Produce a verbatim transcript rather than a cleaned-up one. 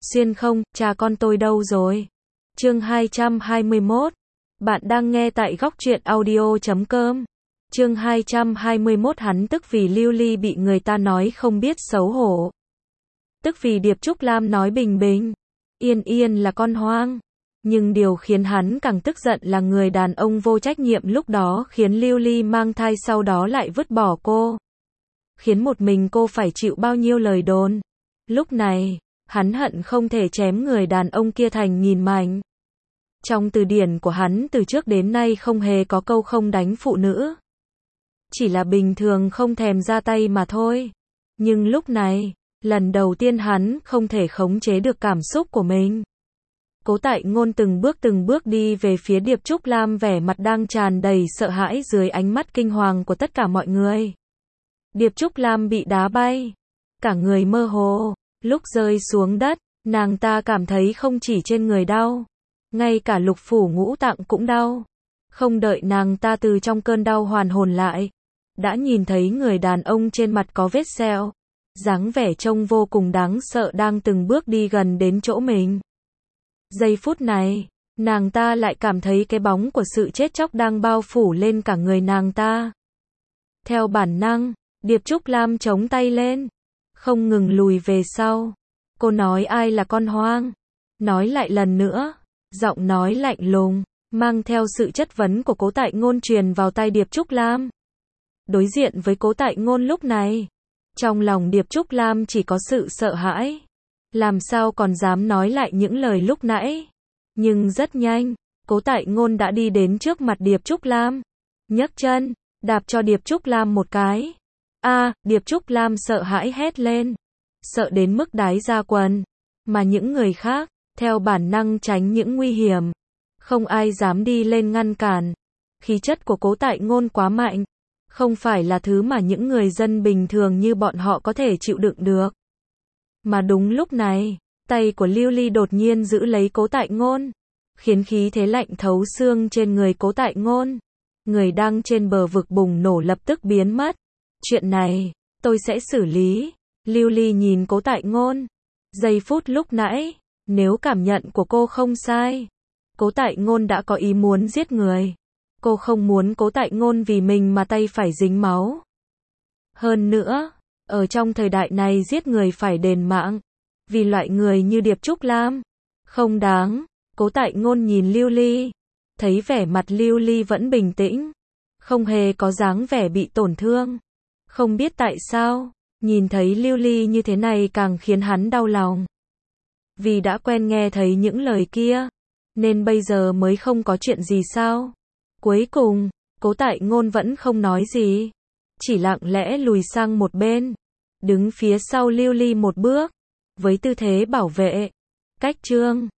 Xuyên không, cha con tôi đâu rồi? Chương hai trăm hai mươi mốt. Bạn đang nghe tại góc truyện audio chấm com. Chương hai trăm hai mươi mốt. Hắn tức vì Lưu Ly bị người ta nói không biết xấu hổ. Tức vì Điệp Trúc Lam nói Bình Bình, Yên Yên là con hoang. Nhưng điều khiến hắn càng tức giận là người đàn ông vô trách nhiệm lúc đó khiến Lưu Ly mang thai sau đó lại vứt bỏ cô. Khiến một mình cô phải chịu bao nhiêu lời đồn. Lúc này, hắn hận không thể chém người đàn ông kia thành nghìn mảnh. Trong từ điển của hắn từ trước đến nay không hề có câu không đánh phụ nữ. Chỉ là bình thường không thèm ra tay mà thôi. Nhưng lúc này, lần đầu tiên hắn không thể khống chế được cảm xúc của mình. Cố Tại Ngôn từng bước từng bước đi về phía Điệp Trúc Lam, vẻ mặt đang tràn đầy sợ hãi dưới ánh mắt kinh hoàng của tất cả mọi người. Điệp Trúc Lam bị đá bay, cả người mơ hồ. Lúc rơi xuống đất, nàng ta cảm thấy không chỉ trên người đau, ngay cả lục phủ ngũ tạng cũng đau. Không đợi nàng ta từ trong cơn đau hoàn hồn lại, đã nhìn thấy người đàn ông trên mặt có vết sẹo, dáng vẻ trông vô cùng đáng sợ đang từng bước đi gần đến chỗ mình. Giây phút này, nàng ta lại cảm thấy cái bóng của sự chết chóc đang bao phủ lên cả người nàng ta. Theo bản năng, Điệp Trúc Lam chống tay lên, không ngừng lùi về sau. Cô nói ai là con hoang? Nói lại lần nữa. Giọng nói lạnh lùng, mang theo sự chất vấn của Cố Tại Ngôn truyền vào tai Điệp Trúc Lam. Đối diện với Cố Tại Ngôn lúc này, trong lòng Điệp Trúc Lam chỉ có sự sợ hãi. Làm sao còn dám nói lại những lời lúc nãy? Nhưng rất nhanh, Cố Tại Ngôn đã đi đến trước mặt Điệp Trúc Lam, nhấc chân, đạp cho Điệp Trúc Lam một cái. A, Điệp Trúc Lam sợ hãi hét lên, sợ đến mức đái ra quần, mà những người khác, theo bản năng tránh những nguy hiểm. Không ai dám đi lên ngăn cản. Khí chất của Cố Tại Ngôn quá mạnh, không phải là thứ mà những người dân bình thường như bọn họ có thể chịu đựng được. Mà đúng lúc này, tay của Lưu Ly đột nhiên giữ lấy Cố Tại Ngôn, khiến khí thế lạnh thấu xương trên người Cố Tại Ngôn. Người đang trên bờ vực bùng nổ lập tức biến mất. Chuyện này, tôi sẽ xử lý. Lưu Ly nhìn Cố Tại Ngôn. Giây phút lúc nãy, nếu cảm nhận của cô không sai, Cố Tại Ngôn đã có ý muốn giết người. Cô không muốn Cố Tại Ngôn vì mình mà tay phải dính máu. Hơn nữa, ở trong thời đại này giết người phải đền mạng. Vì loại người như Điệp Trúc Lam, không đáng. Cố Tại Ngôn nhìn Lưu Ly, thấy vẻ mặt Lưu Ly vẫn bình tĩnh, không hề có dáng vẻ bị tổn thương. Không biết tại sao, nhìn thấy Lưu Ly như thế này càng khiến hắn đau lòng. Vì đã quen nghe thấy những lời kia, nên bây giờ mới không có chuyện gì sao? Cuối cùng, Cố Tại Ngôn vẫn không nói gì, chỉ lặng lẽ lùi sang một bên, đứng phía sau Lưu Ly một bước, với tư thế bảo vệ. Cách chương